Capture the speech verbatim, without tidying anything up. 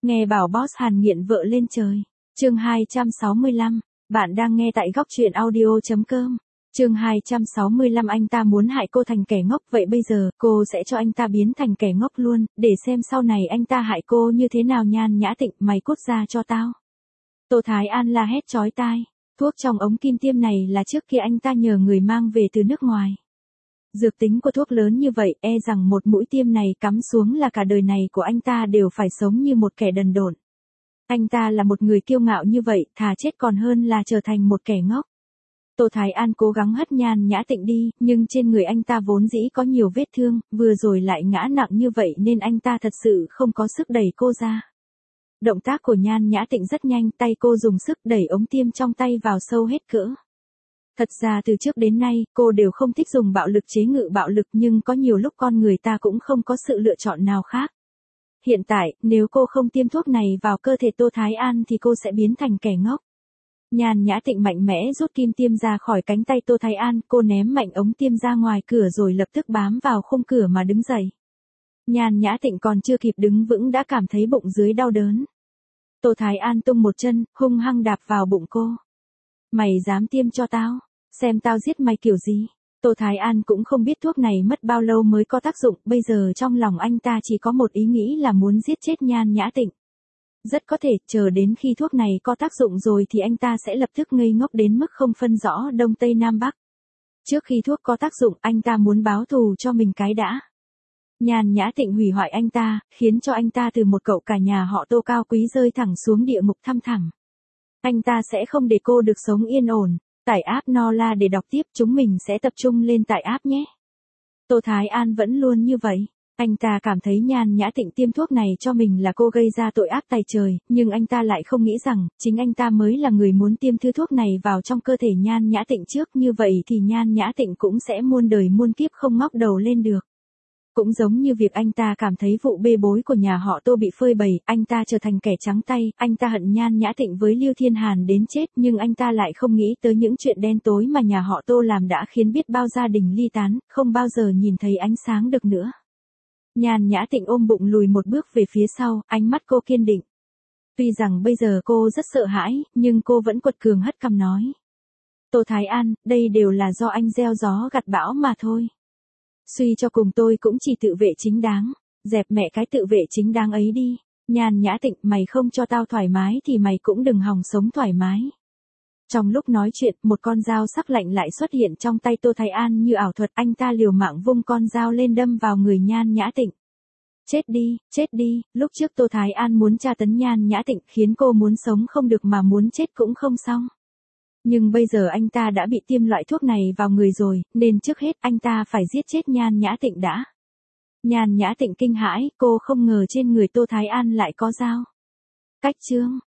Nghe bảo boss Hàn nghiện vợ lên trời. Chương hai trăm sáu mươi lăm, bạn đang nghe tại góc truyện audio.com. Chương hai trăm sáu mươi lăm anh ta muốn hại cô thành kẻ ngốc, vậy bây giờ cô sẽ cho anh ta biến thành kẻ ngốc luôn, để xem sau này anh ta hại cô như thế nào. Nhan Nhã Tịnh, mày cút ra cho tao. Tô Thái An la hét chói tai. Thuốc trong ống kim tiêm này là trước kia anh ta nhờ người mang về từ nước ngoài. Dược tính của thuốc lớn như vậy, e rằng một mũi tiêm này cắm xuống là cả đời này của anh ta đều phải sống như một kẻ đần độn. Anh ta là một người kiêu ngạo như vậy, thà chết còn hơn là trở thành một kẻ ngốc. Tô Thái An cố gắng hất Nhan Nhã Tịnh đi, nhưng trên người anh ta vốn dĩ có nhiều vết thương, vừa rồi lại ngã nặng như vậy nên anh ta thật sự không có sức đẩy cô ra. Động tác của Nhan Nhã Tịnh rất nhanh, tay cô dùng sức đẩy ống tiêm trong tay vào sâu hết cỡ. Thật ra từ trước đến nay, cô đều không thích dùng bạo lực chế ngự bạo lực, nhưng có nhiều lúc con người ta cũng không có sự lựa chọn nào khác. Hiện tại, nếu cô không tiêm thuốc này vào cơ thể Tô Thái An thì cô sẽ biến thành kẻ ngốc. Nhan Nhã Tịnh mạnh mẽ rút kim tiêm ra khỏi cánh tay Tô Thái An, cô ném mạnh ống tiêm ra ngoài cửa rồi lập tức bám vào khung cửa mà đứng dậy. Nhan Nhã Tịnh còn chưa kịp đứng vững đã cảm thấy bụng dưới đau đớn. Tô Thái An tung một chân, hung hăng đạp vào bụng cô. Mày dám tiêm cho tao? Xem tao giết mày kiểu gì? Tô Thái An cũng không biết thuốc này mất bao lâu mới có tác dụng, bây giờ trong lòng anh ta chỉ có một ý nghĩ là muốn giết chết Nhan Nhã Tịnh. Rất có thể, chờ đến khi thuốc này có tác dụng rồi thì anh ta sẽ lập tức ngây ngốc đến mức không phân rõ Đông Tây Nam Bắc. Trước khi thuốc có tác dụng, anh ta muốn báo thù cho mình cái đã. Nhan Nhã Tịnh hủy hoại anh ta, khiến cho anh ta từ một cậu cả nhà họ Tô cao quý rơi thẳng xuống địa ngục thăm thẳm. Anh ta sẽ không để cô được sống yên ổn. Tải app Nola để đọc tiếp, chúng mình sẽ tập trung lên tải app nhé. Tô Thái An vẫn luôn như vậy. Anh ta cảm thấy Nhan Nhã Tịnh tiêm thuốc này cho mình là cô gây ra tội ác tày trời, nhưng anh ta lại không nghĩ rằng, chính anh ta mới là người muốn tiêm thứ thuốc này vào trong cơ thể Nhan Nhã Tịnh trước, như vậy thì Nhan Nhã Tịnh cũng sẽ muôn đời muôn kiếp không ngóc đầu lên được. Cũng giống như việc anh ta cảm thấy vụ bê bối của nhà họ Tô bị phơi bày, anh ta trở thành kẻ trắng tay, anh ta hận Nhan Nhã Tịnh với Lưu Thiên Hàn đến chết, nhưng anh ta lại không nghĩ tới những chuyện đen tối mà nhà họ Tô làm đã khiến biết bao gia đình ly tán, không bao giờ nhìn thấy ánh sáng được nữa. Nhan Nhã Tịnh ôm bụng lùi một bước về phía sau, ánh mắt cô kiên định. Tuy rằng bây giờ cô rất sợ hãi, nhưng cô vẫn quật cường hất cằm nói. Tô Thái An, đây đều là do anh gieo gió gặt bão mà thôi. Suy cho cùng tôi cũng chỉ tự vệ chính đáng. Dẹp mẹ cái tự vệ chính đáng ấy đi. Nhan Nhã Tịnh, mày không cho tao thoải mái thì mày cũng đừng hòng sống thoải mái. Trong lúc nói chuyện, một con dao sắc lạnh lại xuất hiện trong tay Tô Thái An như ảo thuật, anh ta liều mạng vung con dao lên đâm vào người Nhan Nhã Tịnh. Chết đi, chết đi, lúc trước Tô Thái An muốn tra tấn Nhan Nhã Tịnh khiến cô muốn sống không được mà muốn chết cũng không xong. Nhưng bây giờ anh ta đã bị tiêm loại thuốc này vào người rồi, nên trước hết anh ta phải giết chết Nhan Nhã Tịnh đã. Nhan Nhã Tịnh kinh hãi, cô không ngờ trên người Tô Thái An lại có dao. Cách chương,